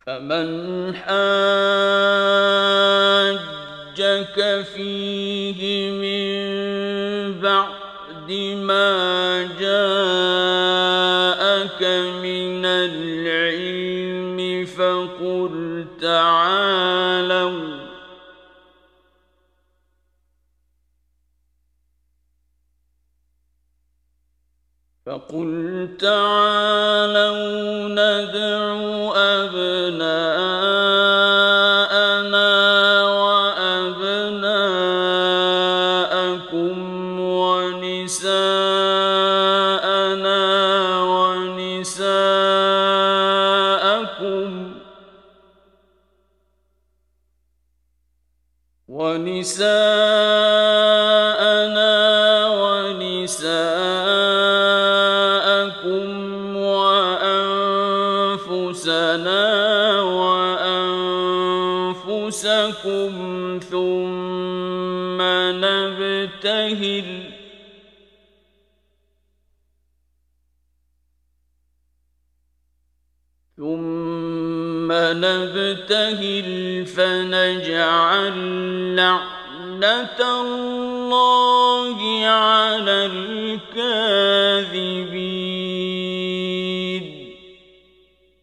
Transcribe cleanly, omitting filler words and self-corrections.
فمن حاجك فيه من بعد ما جاءك من العلم فقل تعالوا ندع أبناءنا وأبناءكم ونساءنا ونساءكم وأنفسنا وأنفسكم ثم نبتهل فنجعل لعنة الله على الكاذبين.